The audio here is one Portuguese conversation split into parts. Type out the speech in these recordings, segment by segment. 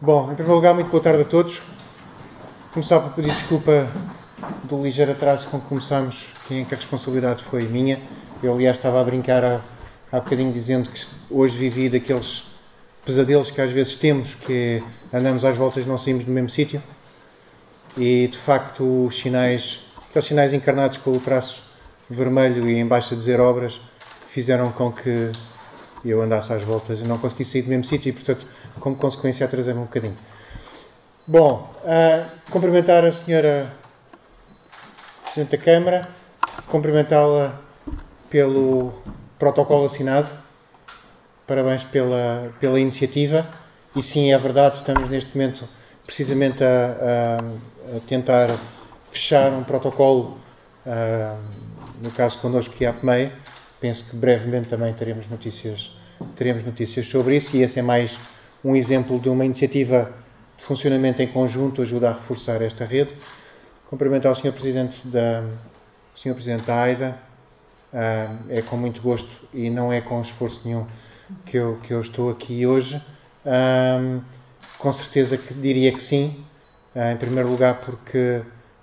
Bom, em primeiro lugar, muito boa tarde a todos. Começar por pedir desculpa do ligeiro atraso com que começámos, em que a responsabilidade foi minha. Eu, aliás, estava a brincar há bocadinho dizendo que hoje vivi daqueles pesadelos que às vezes temos, que andamos às voltas e não saímos do mesmo sítio. E, de facto, aqueles sinais encarnados com o traço vermelho e em baixo a dizer obras, fizeram com que eu andasse às voltas e não consegui sair do mesmo sítio e, portanto, como consequência, atrasei-me um bocadinho. Bom, cumprimentar a senhora Presidente da Câmara, cumprimentá-la pelo protocolo assinado. Parabéns pela iniciativa. E sim, é verdade, estamos neste momento precisamente a tentar fechar um protocolo, no caso connosco que é a APMEI. Penso que brevemente também teremos notícias sobre isso, e esse é mais um exemplo de uma iniciativa de funcionamento em conjunto, ajuda a reforçar esta rede. Cumprimentar o Sr. Presidente da AIDA. É com muito gosto e não é com esforço nenhum que eu estou aqui hoje. Com certeza que diria que sim. Em primeiro lugar porque,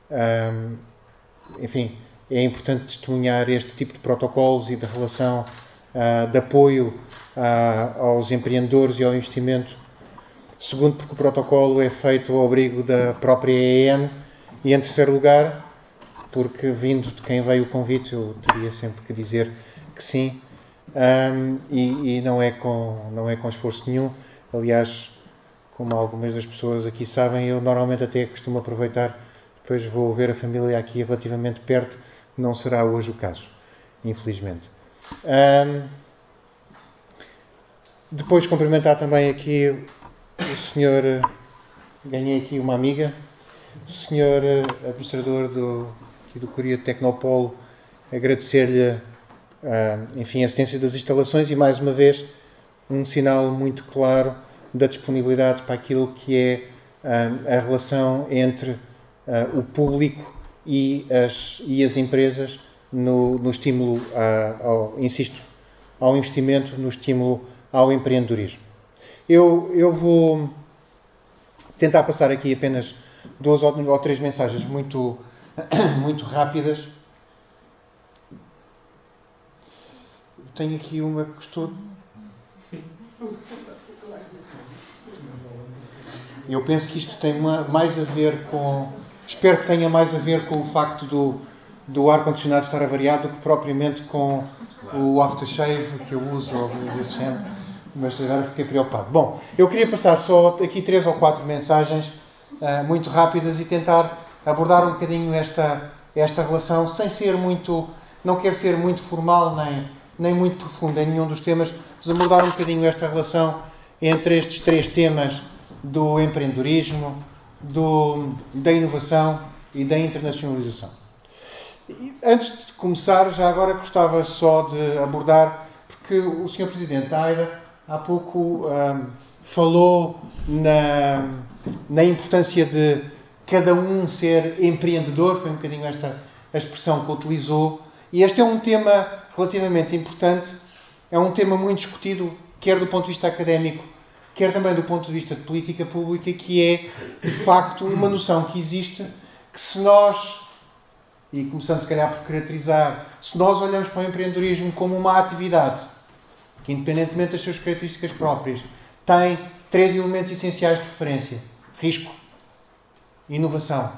enfim, é importante testemunhar este tipo de protocolos e de relação de apoio aos empreendedores e ao investimento. Segundo, porque o protocolo é feito ao abrigo da própria EN. E, em terceiro lugar, porque, vindo de quem veio o convite, eu teria sempre que dizer que sim. E não é com esforço nenhum. Aliás, como algumas das pessoas aqui sabem, eu normalmente até costumo aproveitar, depois vou ver a família aqui relativamente perto. Não será hoje o caso, infelizmente. Depois cumprimentar também aqui o senhor, ganhei aqui uma amiga, o senhor administrador do Coria Tecnopolo, agradecer-lhe, enfim, a assistência das instalações e, mais uma vez, um sinal muito claro da disponibilidade para aquilo que é a relação entre o público e as empresas no estímulo, ao investimento, no estímulo ao empreendedorismo. Eu vou tentar passar aqui apenas 2 ou 3 mensagens muito rápidas. Tenho aqui uma que estou... Eu penso que isto tem mais a ver com... Espero que tenha mais a ver com o facto do ar-condicionado estar avariado do que propriamente com o aftershave que eu uso ou desse género. Mas agora fiquei preocupado. Bom, eu queria passar só aqui 3 ou 4 mensagens muito rápidas e tentar abordar um bocadinho esta relação, sem ser muito... Não quero ser muito formal nem muito profundo em nenhum dos temas, mas abordar um bocadinho esta relação entre estes 3 temas do empreendedorismo, da inovação e da internacionalização. Antes de começar, já agora gostava só de abordar, porque o Sr. Presidente da AIDA há pouco falou na importância de cada um ser empreendedor, foi um bocadinho esta a expressão que utilizou, e este é um tema relativamente importante, é um tema muito discutido, quer do ponto de vista académico, quer também do ponto de vista de política pública, que é, de facto, uma noção que existe, que se nós, e começando se calhar por caracterizar, se nós olhamos para o empreendedorismo como uma atividade que, independentemente das suas características próprias, tem 3 elementos essenciais de referência: risco e inovação.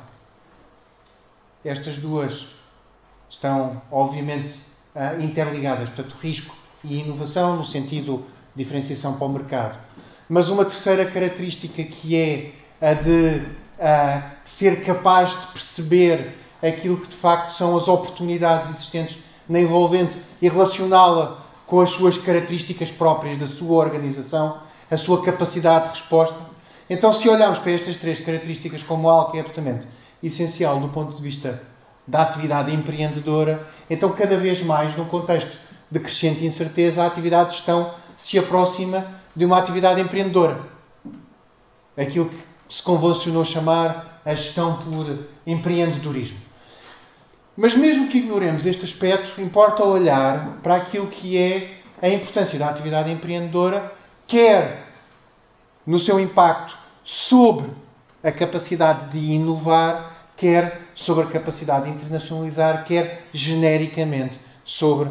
Estas duas estão, obviamente, interligadas. Portanto, risco e inovação no sentido de diferenciação para o mercado. Mas uma terceira característica, que é a de ser capaz de perceber aquilo que de facto são as oportunidades existentes na envolvente e relacioná-la com as suas características próprias da sua organização, a sua capacidade de resposta. Então, se olharmos para estas 3 características como algo que é absolutamente essencial do ponto de vista da atividade empreendedora, então cada vez mais, num contexto de crescente incerteza, a atividade de gestão se aproxima de uma atividade empreendedora. Aquilo que se convencionou chamar a gestão por empreendedorismo. Mas mesmo que ignoremos este aspecto, importa olhar para aquilo que é a importância da atividade empreendedora, quer no seu impacto sobre a capacidade de inovar, quer sobre a capacidade de internacionalizar, quer genericamente sobre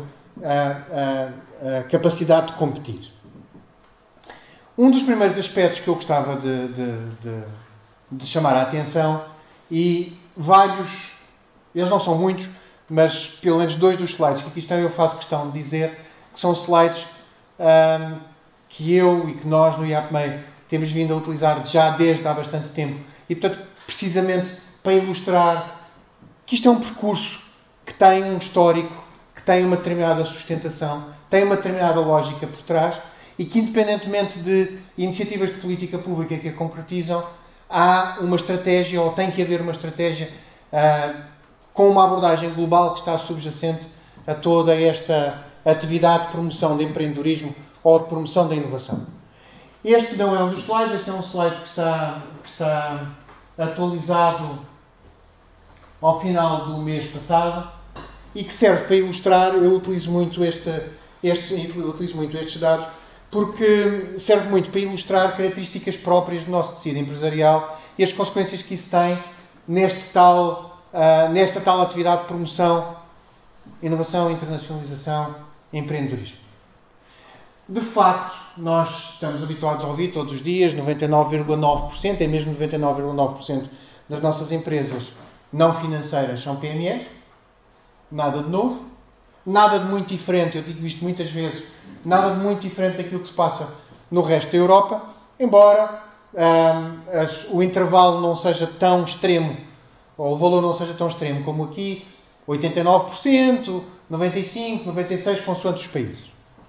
a capacidade de competir. Um dos primeiros aspectos que eu gostava de chamar a atenção, e vários, eles não são muitos, mas pelo menos 2 dos slides que aqui estão eu faço questão de dizer que são slides que eu e que nós no IAPMEI temos vindo a utilizar já desde há bastante tempo e, portanto, precisamente para ilustrar que isto é um percurso que tem um histórico, que tem uma determinada sustentação, tem uma determinada lógica por trás e que, independentemente de iniciativas de política pública que a concretizam, há uma estratégia, ou tem que haver uma estratégia com uma abordagem global que está subjacente a toda esta atividade de promoção de empreendedorismo ou de promoção da inovação. Este não é um dos slides, este é um slide que está atualizado ao final do mês passado e que serve para ilustrar. Eu utilizo muito estes dados porque serve muito para ilustrar características próprias do nosso tecido empresarial e as consequências que isso tem nesta tal atividade de promoção, inovação, internacionalização, empreendedorismo. De facto, nós estamos habituados a ouvir todos os dias, 99,9%, é mesmo 99,9% das nossas empresas não financeiras são PMEs. Nada de novo. Nada de muito diferente, eu digo isto muitas vezes, nada de muito diferente daquilo que se passa no resto da Europa, embora o intervalo não seja tão extremo, ou o valor não seja tão extremo como aqui, 89%, 95%, 96%, consoante os países.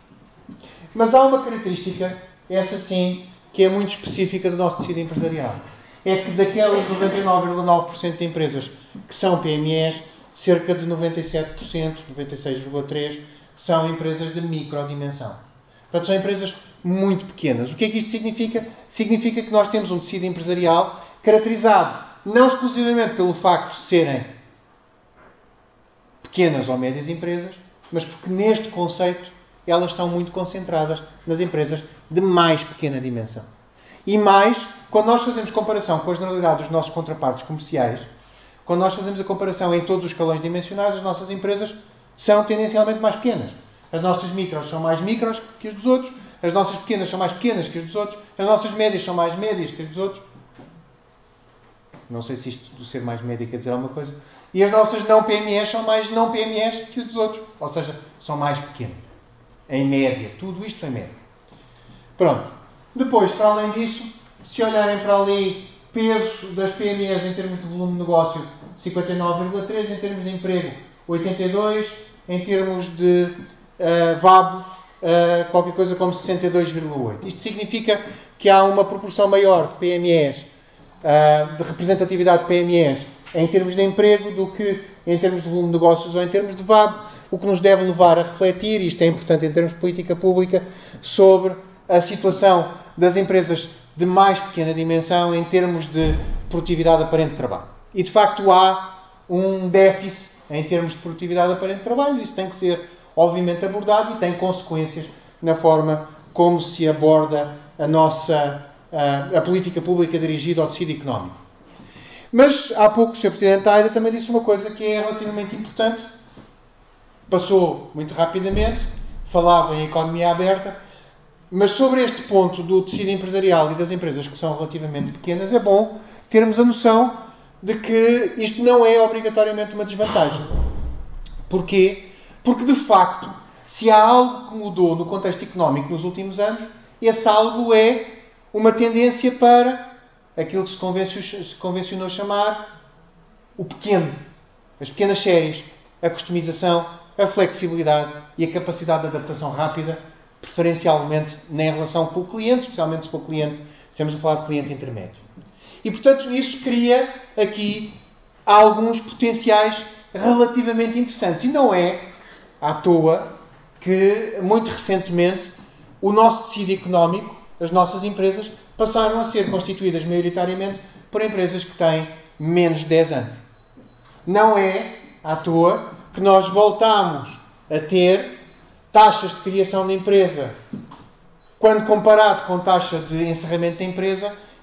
Mas há uma característica, essa sim, que é muito específica do nosso tecido empresarial. É que daquelas 99,9% de empresas que são PMEs, cerca de 97%, 96,3%, são empresas de microdimensão. Portanto, são empresas muito pequenas. O que é que isto significa? Significa que nós temos um tecido empresarial caracterizado não exclusivamente pelo facto de serem pequenas ou médias empresas, mas porque neste conceito elas estão muito concentradas nas empresas de mais pequena dimensão. E mais, quando nós fazemos comparação com a generalidade dos nossos contrapartes comerciais, quando nós fazemos a comparação em todos os escalões dimensionais, as nossas empresas são tendencialmente mais pequenas. As nossas micros são mais micros que as dos outros, as nossas pequenas são mais pequenas que as dos outros, as nossas médias são mais médias que as dos outros. Não sei se isto de ser mais média quer dizer alguma coisa. E as nossas não PMEs são mais não PMEs que as dos outros. Ou seja, são mais pequenas. Em média. Tudo isto em média. Pronto. Depois, para além disso, se olharem para ali, peso das PMEs em termos de volume de negócio, 59,3%, em termos de emprego, 82%, em termos de VAB, qualquer coisa como 62,8%. Isto significa que há uma proporção maior de PMEs, de representatividade de PMEs, em termos de emprego, do que em termos de volume de negócios ou em termos de VAB, o que nos deve levar a refletir, e isto é importante em termos de política pública, sobre a situação das empresas de mais pequena dimensão em termos de produtividade aparente de trabalho. E, de facto, há um déficit em termos de produtividade aparente de trabalho. Isso tem que ser, obviamente, abordado e tem consequências na forma como se aborda a política pública dirigida ao tecido económico. Mas, há pouco, o Sr. Presidente da AIDA também disse uma coisa que é relativamente importante. Passou muito rapidamente, falava em economia aberta, mas sobre este ponto do tecido empresarial e das empresas que são relativamente pequenas, é bom termos a noção de que isto não é obrigatoriamente uma desvantagem. Porquê? Porque, de facto, se há algo que mudou no contexto económico nos últimos anos, esse algo é uma tendência para aquilo que se convencionou chamar o pequeno, as pequenas séries, a customização, a flexibilidade e a capacidade de adaptação rápida, preferencialmente na relação com o cliente, especialmente se for cliente, estamos a falar de cliente intermédio. E, portanto, isso cria aqui alguns potenciais relativamente interessantes. E não é à toa que, muito recentemente, o nosso tecido económico, as nossas empresas, passaram a ser constituídas maioritariamente por empresas que têm menos de 10 anos. Não é à toa que nós voltamos a ter taxas de criação de empresa, quando comparado com taxa de encerramento da empresa,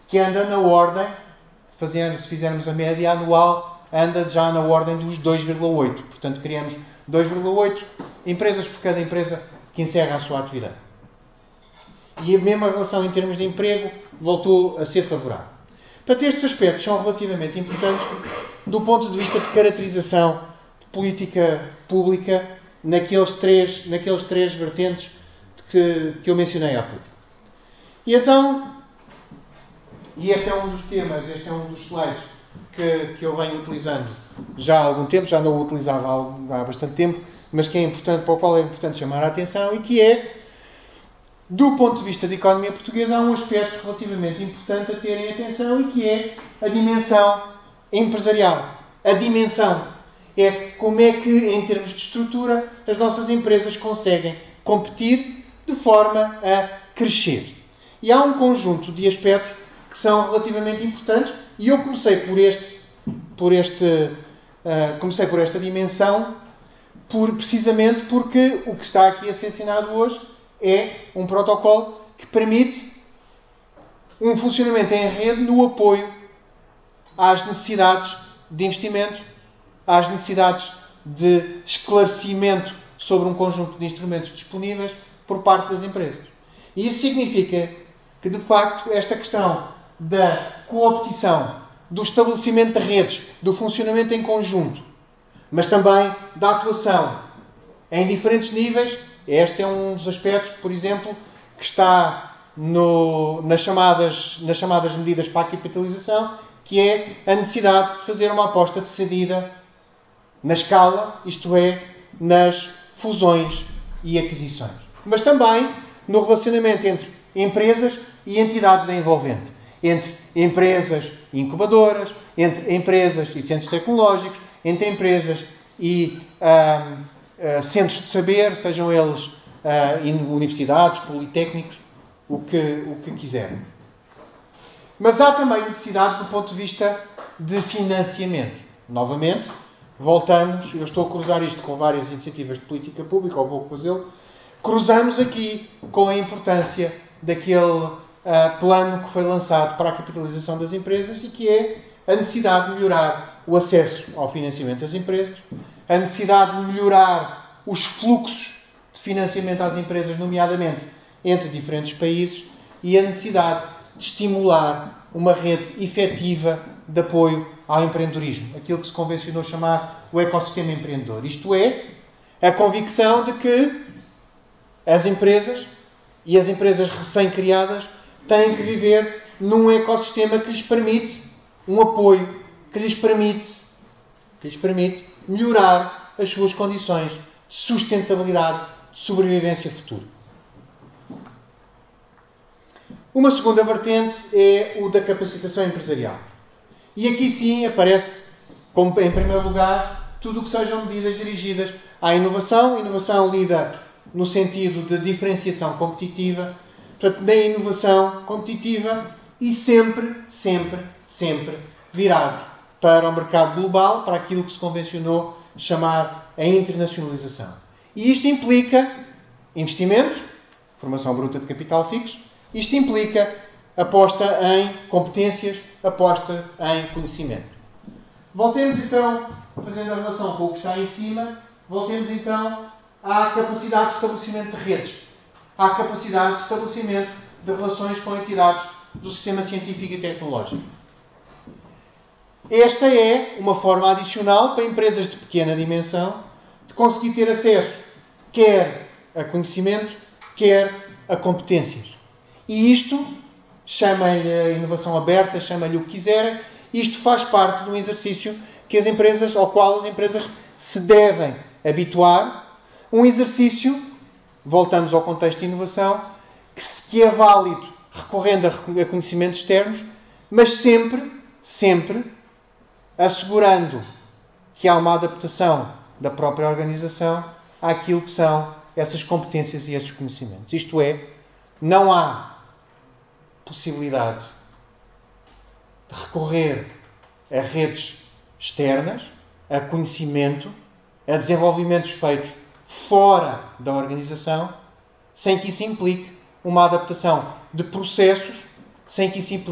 que anda na ordem, se fizermos a média anual, anda já na ordem dos 2,8. Portanto, criamos 2,8 empresas por cada empresa que encerra a sua atividade. E a mesma relação em termos de emprego voltou a ser favorável. Portanto, estes aspectos são relativamente importantes do ponto de vista de caracterização de política pública naqueles três vertentes que eu mencionei há pouco. E então, este é um dos temas, este é um dos slides que eu venho utilizando já há algum tempo, já não o utilizava há bastante tempo, mas que é importante, para o qual é importante chamar a atenção, e que é, do ponto de vista da economia portuguesa, há um aspecto relativamente importante a terem atenção, e que é a dimensão empresarial. A dimensão é como é que, em termos de estrutura, as nossas empresas conseguem competir de forma a crescer. E há um conjunto de aspectos que são relativamente importantes, e eu comecei por esta dimensão, precisamente porque o que está aqui a ser assinado hoje é um protocolo que permite um funcionamento em rede no apoio às necessidades de investimento, às necessidades de esclarecimento sobre um conjunto de instrumentos disponíveis por parte das empresas. E isso significa que, de facto, esta questão da cooptação, do estabelecimento de redes, do funcionamento em conjunto, mas também da atuação em diferentes níveis, este é um dos aspectos, por exemplo, que está nas chamadas medidas para a capitalização, que é a necessidade de fazer uma aposta decidida na escala, isto é, nas fusões e aquisições. Mas também no relacionamento entre empresas e entidades da envolvente. Entre empresas e incubadoras, entre empresas e centros tecnológicos, entre empresas e centros de saber, sejam eles universidades, politécnicos, o que quiserem. Mas há também necessidades do ponto de vista de financiamento. Novamente, voltamos, eu estou a cruzar isto com várias iniciativas de política pública, ou vou fazê-lo, cruzamos aqui com a importância daquele plano que foi lançado para a capitalização das empresas, e que é a necessidade de melhorar o acesso ao financiamento das empresas, a necessidade de melhorar os fluxos de financiamento às empresas, nomeadamente entre diferentes países, e a necessidade de estimular uma rede efetiva de apoio ao empreendedorismo, aquilo que se convencionou chamar o ecossistema empreendedor. Isto é, a convicção de que as empresas e as empresas recém-criadas têm que viver num ecossistema que lhes permite um apoio, que lhes permite melhorar as suas condições de sustentabilidade, de sobrevivência futura. Uma segunda vertente é o da capacitação empresarial. E aqui sim aparece, como em primeiro lugar, tudo o que sejam medidas dirigidas à inovação. Inovação lida no sentido de diferenciação competitiva, portanto, na inovação competitiva, e sempre virado para o mercado global, para aquilo que se convencionou chamar a internacionalização. E isto implica investimento, formação bruta de capital fixo, isto implica aposta em competências, aposta em conhecimento. Voltemos então, fazendo a relação com o que está em cima, voltemos então à capacidade de estabelecimento de redes, à capacidade de estabelecimento de relações com entidades do sistema científico e tecnológico. Esta é uma forma adicional para empresas de pequena dimensão de conseguir ter acesso quer a conhecimento, quer a competências. E isto, chama-lhe inovação aberta, chama-lhe o que quiserem, isto faz parte de um exercício ao qual as empresas se devem habituar, um exercício, voltamos ao contexto de inovação, que é válido recorrendo a conhecimentos externos, mas sempre assegurando que há uma adaptação da própria organização àquilo que são essas competências e esses conhecimentos. Isto é, não há possibilidade de recorrer a redes externas, a conhecimento, a desenvolvimentos feitos fora da organização, sem que isso implique uma adaptação de processos, sem que isso implique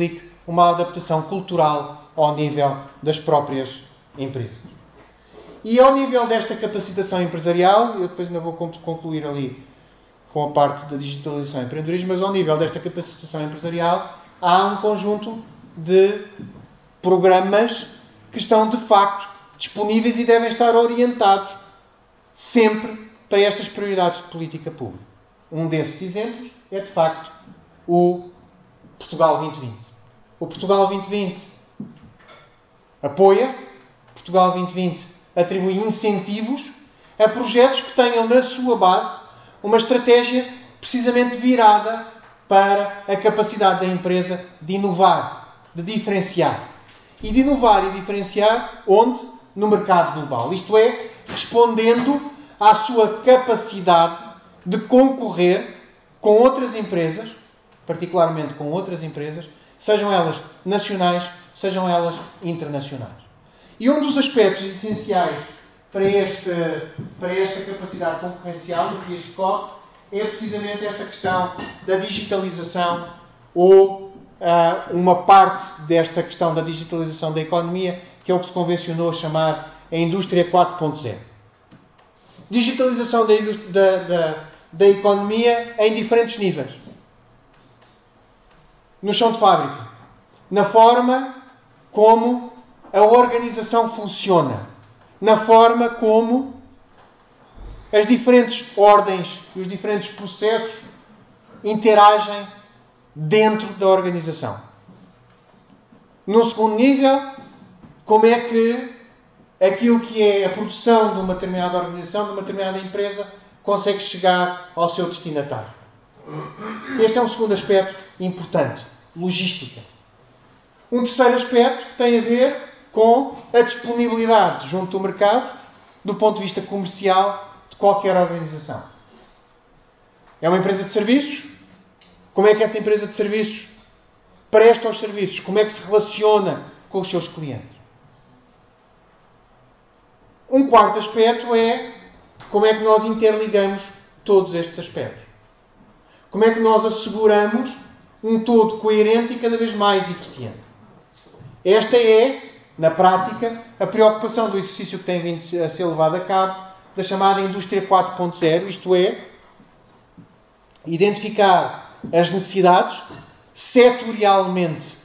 uma adaptação cultural ao nível das próprias empresas. E ao nível desta capacitação empresarial, eu depois ainda vou concluir ali com a parte da digitalização e empreendedorismo, mas ao nível desta capacitação empresarial há um conjunto de programas que estão de facto disponíveis e devem estar orientados sempre para estas prioridades de política pública. Um desses exemplos é de facto o Portugal 2020. O Portugal 2020 apoia, Portugal 2020 atribui incentivos a projetos que tenham na sua base uma estratégia precisamente virada para a capacidade da empresa de inovar, de diferenciar. E de inovar e diferenciar onde? No mercado global. Isto é, respondendo à sua capacidade de concorrer com outras empresas, particularmente com outras empresas, sejam elas nacionais, sejam elas internacionais. E um dos aspectos essenciais para esta capacidade concorrencial do que este corre é precisamente esta questão da digitalização ou uma parte desta questão da digitalização da economia, que é o que se convencionou chamar a indústria 4.0. Digitalização da economia em diferentes níveis. No chão de fábrica. Na forma como a organização funciona. Na forma como as diferentes ordens e os diferentes processos interagem dentro da organização. No segundo nível, como é que aquilo que é a produção de uma determinada organização, de uma determinada empresa, consegue chegar ao seu destinatário. Este é um segundo aspecto importante. Logística. Um terceiro aspecto tem a ver com a disponibilidade junto do mercado, do ponto de vista comercial, de qualquer organização. É uma empresa de serviços? Como é que essa empresa de serviços presta os serviços? Como é que se relaciona com os seus clientes? Um quarto aspecto é como é que nós interligamos todos estes aspectos. Como é que nós asseguramos um todo coerente e cada vez mais eficiente. Esta é, na prática, a preocupação do exercício que tem vindo a ser levado a cabo da chamada indústria 4.0, isto é, identificar as necessidades setorialmente.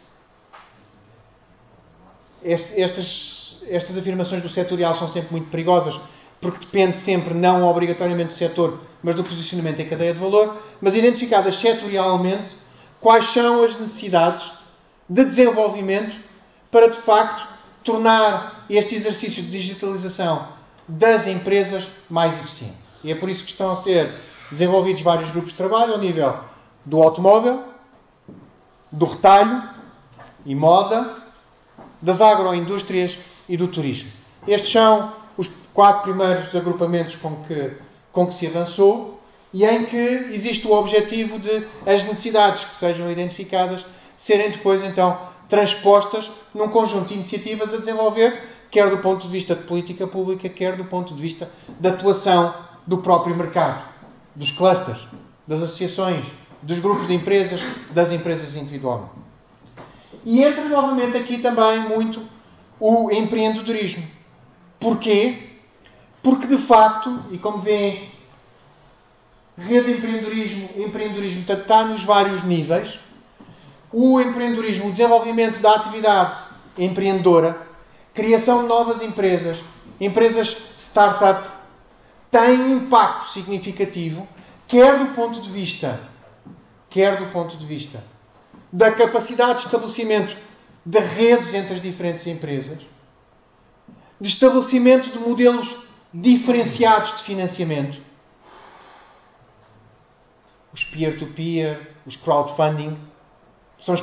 Estas afirmações do setorial são sempre muito perigosas, porque depende sempre, não obrigatoriamente do setor, mas do posicionamento em cadeia de valor, mas identificadas setorialmente quais são as necessidades de desenvolvimento para, de facto, tornar este exercício de digitalização das empresas mais eficiente. E é por isso que estão a ser desenvolvidos vários grupos de trabalho ao nível do automóvel, do retalho e moda, das agroindústrias e do turismo. Estes são os 4 primeiros agrupamentos com que se avançou e em que existe o objetivo de as necessidades que sejam identificadas serem depois, então, transpostas num conjunto de iniciativas a desenvolver, quer do ponto de vista de política pública, quer do ponto de vista da atuação do próprio mercado, dos clusters, das associações, dos grupos de empresas, das empresas individualmente. E entra novamente aqui também muito o empreendedorismo. Porquê? Porque, de facto, e como veem, rede de empreendedorismo está nos vários níveis. O empreendedorismo, o desenvolvimento da atividade empreendedora, criação de novas empresas, empresas startup, tem impacto significativo, quer do ponto de vista da capacidade de estabelecimento de redes entre as diferentes empresas, de estabelecimento de modelos diferenciados de financiamento, os peer-to-peer, os crowdfunding, são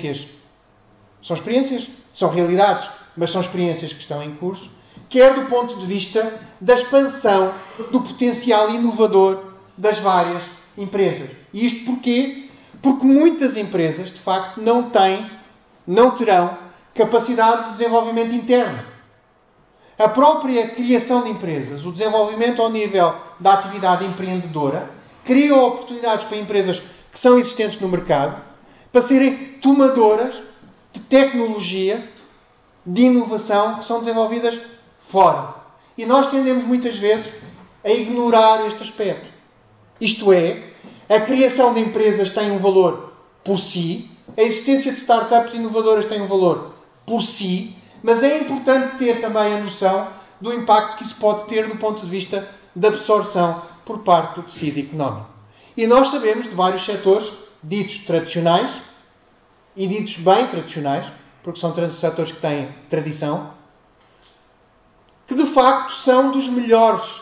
realidades, mas são experiências que estão em curso, quer do ponto de vista da expansão do potencial inovador das várias empresas. E isto porquê? Porque muitas empresas, de facto, não terão capacidade de desenvolvimento interno. A própria criação de empresas, o desenvolvimento ao nível da atividade empreendedora, cria oportunidades para empresas que são existentes no mercado, para serem tomadoras de tecnologia, de inovação, que são desenvolvidas fora. E nós tendemos muitas vezes a ignorar este aspecto. Isto é, a criação de empresas tem um valor por si, a existência de startups inovadoras tem um valor por si, mas é importante ter também a noção do impacto que isso pode ter do ponto de vista da absorção por parte do tecido económico. E nós sabemos de vários setores ditos tradicionais e ditos bem tradicionais, porque são setores que têm tradição, que de facto são dos melhores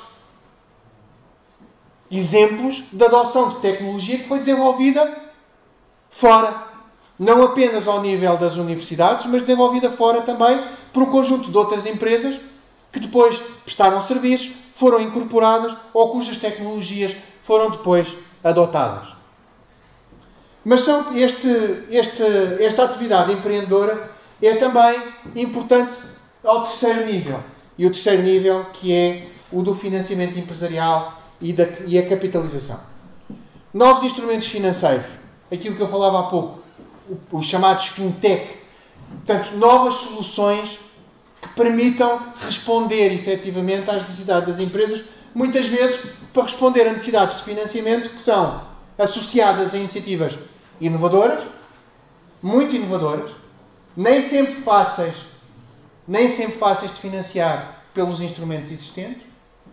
exemplos de adoção de tecnologia que foi desenvolvida fora. Não apenas ao nível das universidades, mas desenvolvida fora também por um conjunto de outras empresas que depois prestaram serviços, foram incorporadas ou cujas tecnologias foram depois adotadas. Mas esta atividade empreendedora é também importante ao terceiro nível. E o terceiro nível que é o do financiamento empresarial e a capitalização. Novos instrumentos financeiros. Aquilo que eu falava há pouco. Os chamados fintech. Portanto, novas soluções que permitam responder efetivamente às necessidades das empresas, muitas vezes para responder a necessidades de financiamento que são associadas a iniciativas inovadoras, muito inovadoras, nem sempre fáceis de financiar pelos instrumentos existentes,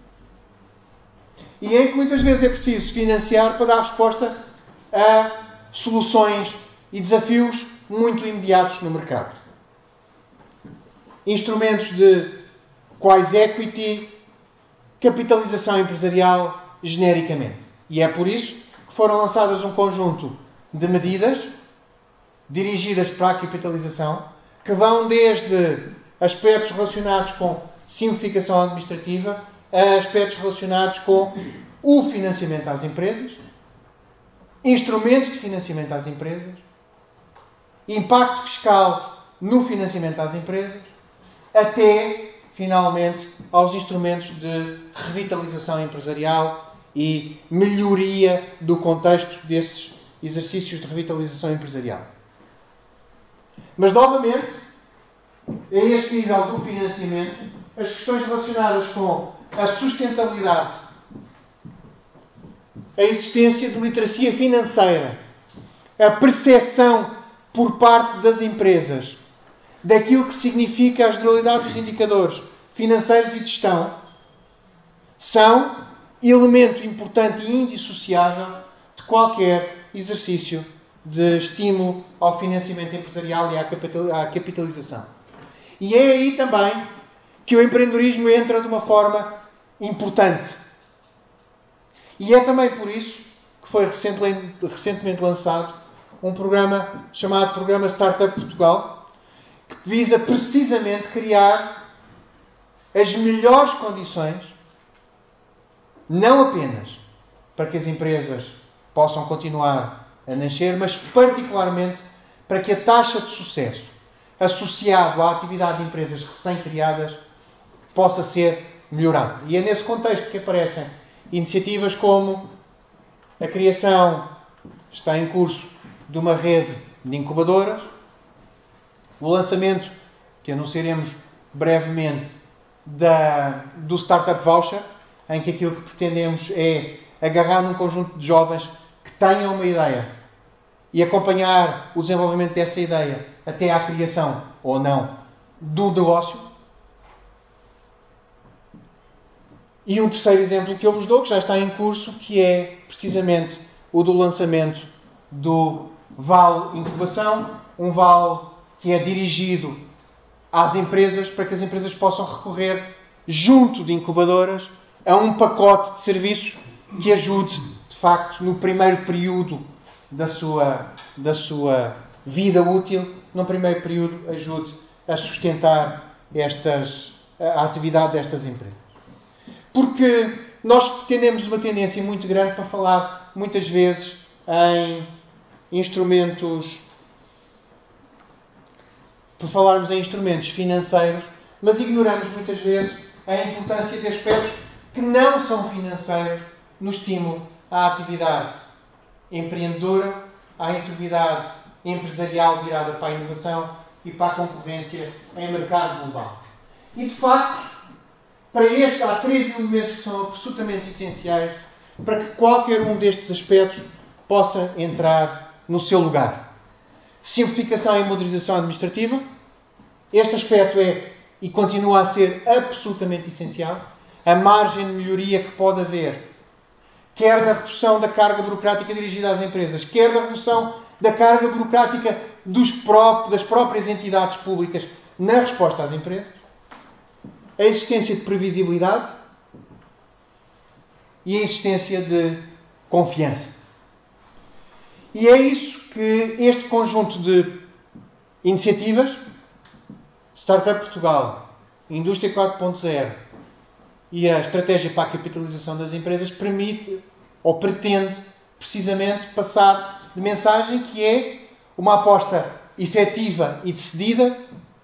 e em que muitas vezes é preciso financiar para dar resposta a soluções e desafios muito imediatos no mercado. Instrumentos de quais equity, capitalização empresarial genericamente. E é por isso que foram lançadas um conjunto de medidas dirigidas para a capitalização, que vão desde aspectos relacionados com simplificação administrativa a aspectos relacionados com o financiamento às empresas, instrumentos de financiamento às empresas, impacto fiscal no financiamento às empresas, até, finalmente, aos instrumentos de revitalização empresarial e melhoria do contexto desses exercícios de revitalização empresarial. Mas, novamente, a este nível do financiamento, as questões relacionadas com a sustentabilidade, a existência de literacia financeira, a percepção por parte das empresas daquilo que significa a generalidade dos indicadores financeiros e de gestão, são elemento importante e indissociável de qualquer exercício de estímulo ao financiamento empresarial e à capitalização. E é aí também que o empreendedorismo entra de uma forma importante. E é também por isso que foi recentemente lançado um programa chamado Programa Startup Portugal, que visa precisamente criar as melhores condições, não apenas para que as empresas possam continuar a nascer, mas particularmente para que a taxa de sucesso associado à atividade de empresas recém-criadas possa ser melhorada. E é nesse contexto que aparecem iniciativas como a criação, está em curso, de uma rede de incubadoras, o lançamento, que anunciaremos brevemente, do Startup Voucher, em que aquilo que pretendemos é agarrar num conjunto de jovens que tenham uma ideia e acompanhar o desenvolvimento dessa ideia até à criação, ou não, do negócio. E um terceiro exemplo que eu vos dou, que já está em curso, que é precisamente o do lançamento do Vale Incubação, um vale que é dirigido às empresas para que as empresas possam recorrer, junto de incubadoras, a um pacote de serviços que ajude, de facto, no primeiro período da sua vida útil, no primeiro período ajude a sustentar a atividade destas empresas. Porque nós temos uma tendência muito grande para falar, muitas vezes, em instrumentos, para falarmos em instrumentos financeiros, mas ignoramos muitas vezes a importância de aspectos que não são financeiros no estímulo à atividade empreendedora, à atividade empresarial virada para a inovação e para a concorrência em mercado global. E, de facto, para estes há 3 elementos que são absolutamente essenciais para que qualquer um destes aspectos possa entrar no seu lugar. Simplificação e modernização administrativa. Este aspecto é e continua a ser absolutamente essencial. A margem de melhoria que pode haver, quer na redução da carga burocrática dirigida às empresas, quer na redução da carga burocrática das próprias entidades públicas na resposta às empresas. A existência de previsibilidade e a existência de confiança. E é isso que este conjunto de iniciativas, Startup Portugal, Indústria 4.0 e a Estratégia para a Capitalização das Empresas, permite ou pretende precisamente passar de mensagem, que é uma aposta efetiva e decidida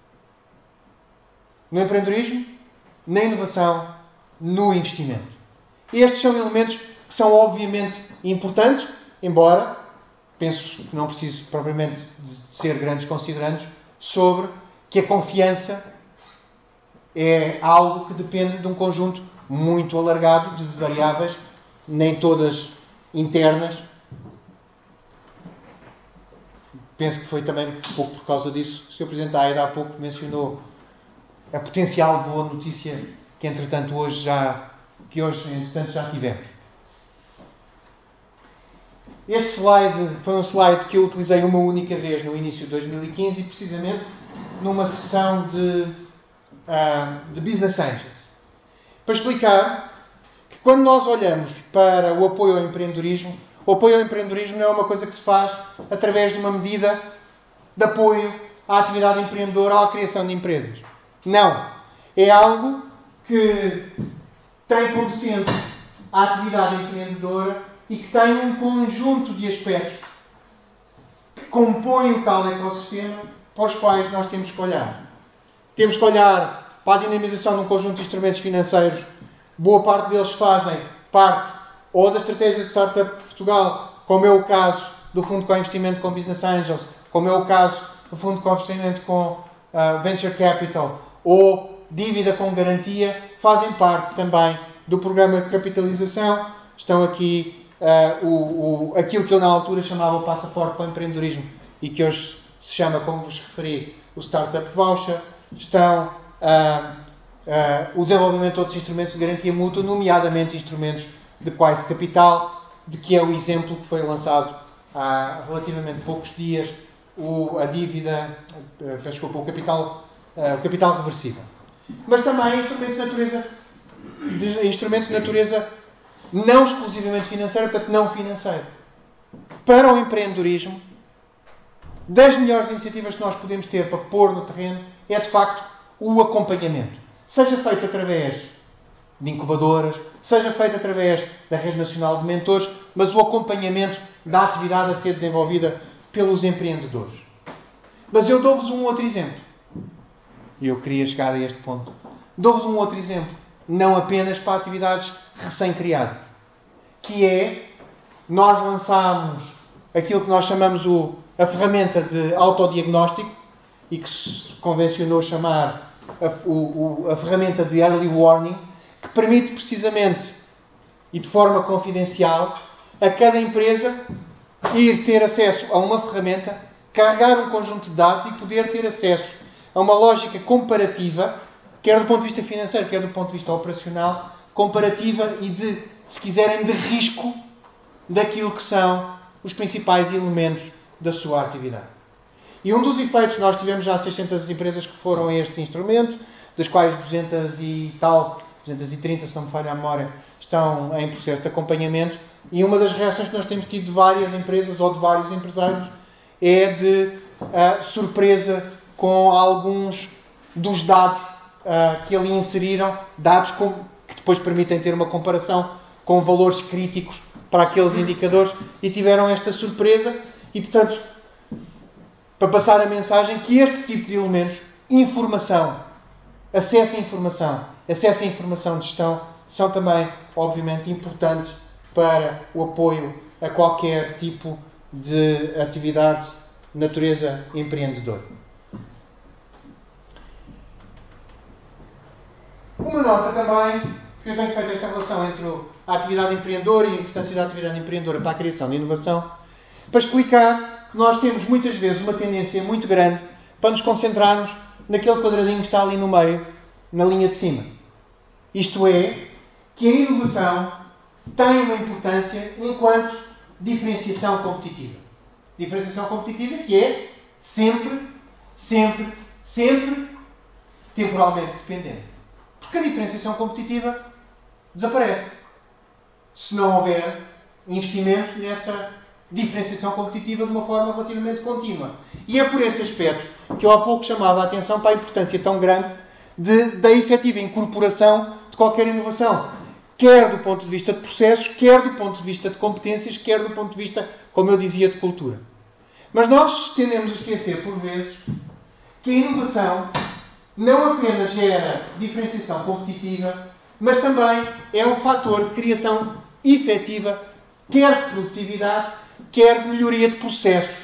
no empreendedorismo, na inovação, no investimento. Estes são elementos que são obviamente importantes, embora penso que não preciso propriamente de ser grandes considerandos sobre que a confiança é algo que depende de um conjunto muito alargado de variáveis, nem todas internas. Penso que foi também um pouco por causa disso. O Sr. Presidente da AED há pouco mencionou a potencial boa notícia que, entretanto, hoje já tivemos. Este slide foi um slide que eu utilizei uma única vez no início de 2015, precisamente numa sessão de Business Angels, para explicar que quando nós olhamos para o apoio ao empreendedorismo, o apoio ao empreendedorismo não é uma coisa que se faz através de uma medida de apoio à atividade empreendedora ou à criação de empresas. Não. É algo que tem como centro a atividade empreendedora e que tem um conjunto de aspectos que compõem o tal ecossistema para os quais nós temos que olhar. Temos que olhar para a dinamização de um conjunto de instrumentos financeiros. Boa parte deles fazem parte ou da estratégia de Startup Portugal, como é o caso do Fundo de Co-Investimento com Business Angels, como é o caso do Fundo de Co-Investimento com Venture Capital, ou dívida com garantia, fazem parte também do programa de capitalização. Estão aqui aquilo que eu na altura chamava o passaporte para o empreendedorismo e que hoje se chama, como vos referi, o Startup Voucher. Estão o desenvolvimento de outros instrumentos de garantia mútua, nomeadamente instrumentos de quase capital, de que é o exemplo que foi lançado há relativamente poucos dias, o capital reversível. Mas também instrumentos de natureza não exclusivamente financeira, portanto não financeira. Para o empreendedorismo, das melhores iniciativas que nós podemos ter para pôr no terreno é, de facto, o acompanhamento. Seja feito através de incubadoras, seja feito através da Rede Nacional de Mentores, mas o acompanhamento da atividade a ser desenvolvida pelos empreendedores. Mas eu dou-vos um outro exemplo. Eu queria chegar a este ponto. Dou-vos um outro exemplo. Não apenas para atividades recém-criadas. Que é, nós lançámos aquilo que nós chamamos a ferramenta de autodiagnóstico e que se convencionou chamar a ferramenta de Early Warning, que permite precisamente e de forma confidencial a cada empresa ir ter acesso a uma ferramenta, carregar um conjunto de dados e poder ter acesso a uma lógica comparativa, quer do ponto de vista financeiro, quer do ponto de vista operacional, comparativa e se quiserem, de risco daquilo que são os principais elementos da sua atividade. E um dos efeitos, nós tivemos já 600 empresas que foram a este instrumento, das quais 230, se não me falha a memória, estão em processo de acompanhamento, e uma das reações que nós temos tido de várias empresas ou de vários empresários é de surpresa com alguns dos dados que ali inseriram, dados que depois permitem ter uma comparação com valores críticos para aqueles indicadores, e tiveram esta surpresa e, portanto, para passar a mensagem que este tipo de elementos, informação, acesso à informação de gestão, são também, obviamente, importantes para o apoio a qualquer tipo de atividade de natureza empreendedora. Uma nota também, que eu tenho feito esta relação entre a atividade empreendedora e a importância da atividade empreendedora para a criação de inovação, para explicar que nós temos muitas vezes uma tendência muito grande para nos concentrarmos naquele quadradinho que está ali no meio, na linha de cima. Isto é, que a inovação tem uma importância enquanto diferenciação competitiva. Diferenciação competitiva que é sempre temporalmente dependente. Porque a diferenciação competitiva desaparece se não houver investimento nessa diferenciação competitiva de uma forma relativamente contínua. E é por esse aspecto que eu há pouco chamava a atenção para a importância tão grande da efetiva incorporação de qualquer inovação, quer do ponto de vista de processos, quer do ponto de vista de competências, quer do ponto de vista, como eu dizia, de cultura. Mas nós tendemos a esquecer, por vezes, que a inovação não apenas gera diferenciação competitiva, mas também é um fator de criação efetiva, quer de produtividade, quer de melhoria de processos,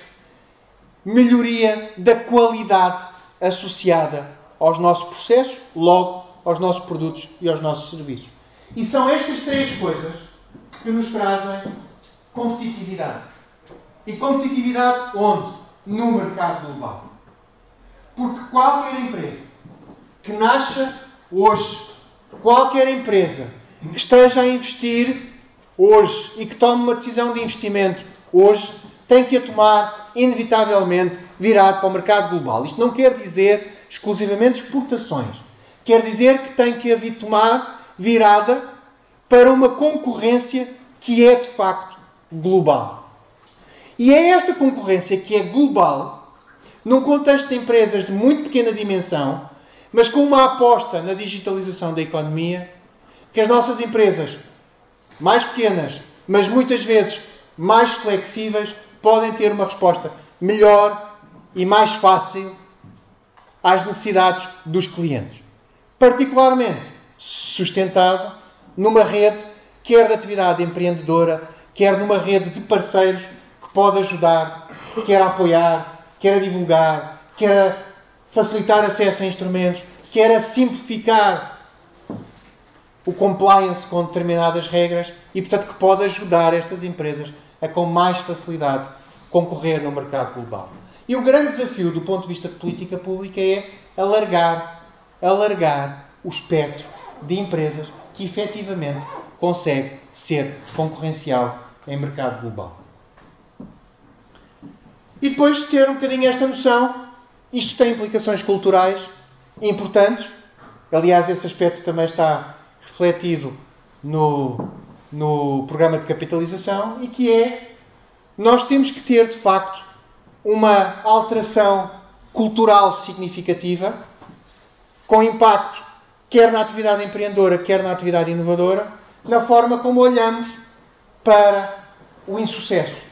melhoria da qualidade associada aos nossos processos, logo aos nossos produtos e aos nossos serviços. E são estas três coisas que nos trazem competitividade. E competitividade onde? No mercado global. Porque qualquer empresa que nasça hoje, qualquer empresa que esteja a investir hoje e que tome uma decisão de investimento hoje, tem que a tomar, inevitavelmente, virado para o mercado global. Isto não quer dizer exclusivamente exportações. Quer dizer que tem que a tomar virada para uma concorrência que é, de facto, global. E é esta concorrência que é global, num contexto de empresas de muito pequena dimensão, mas com uma aposta na digitalização da economia, que as nossas empresas, mais pequenas, mas muitas vezes mais flexíveis, podem ter uma resposta melhor e mais fácil às necessidades dos clientes. Particularmente sustentado numa rede, quer de atividade empreendedora, quer numa rede de parceiros que pode ajudar, quer a apoiar, quer a divulgar, quer a facilitar acesso a instrumentos, quer a simplificar o compliance com determinadas regras e, portanto, que pode ajudar estas empresas a, com mais facilidade, concorrer no mercado global. E o grande desafio do ponto de vista de política pública é alargar o espectro de empresas que efetivamente consegue ser concorrencial em mercado global. E depois de ter um bocadinho esta noção, isto tem implicações culturais importantes. Aliás, esse aspecto também está refletido no programa de capitalização, e que é, nós temos que ter, de facto, uma alteração cultural significativa, com impacto quer na atividade empreendedora, quer na atividade inovadora, na forma como olhamos para o insucesso.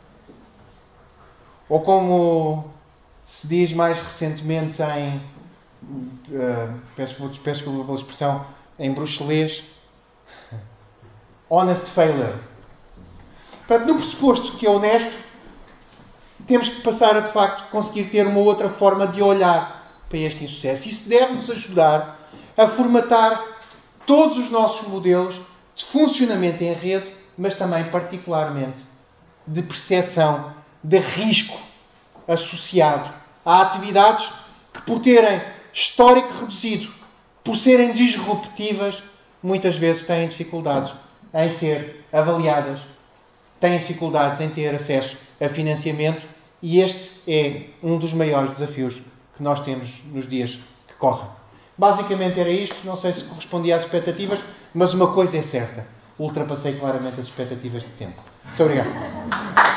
Ou como se diz mais recentemente peço desculpa pela expressão, em bruxelês, honest failure. Portanto, no pressuposto que é honesto, temos que passar a, de facto, conseguir ter uma outra forma de olhar para este insucesso. Isso deve-nos ajudar a formatar todos os nossos modelos de funcionamento em rede, mas também, particularmente, de percepção de risco associado a atividades que, por terem histórico reduzido, por serem disruptivas, muitas vezes têm dificuldades em ser avaliadas, têm dificuldades em ter acesso a financiamento, e este é um dos maiores desafios que nós temos nos dias que correm. Basicamente era isto, não sei se correspondia às expectativas, mas uma coisa é certa, ultrapassei claramente as expectativas de tempo. Muito obrigado.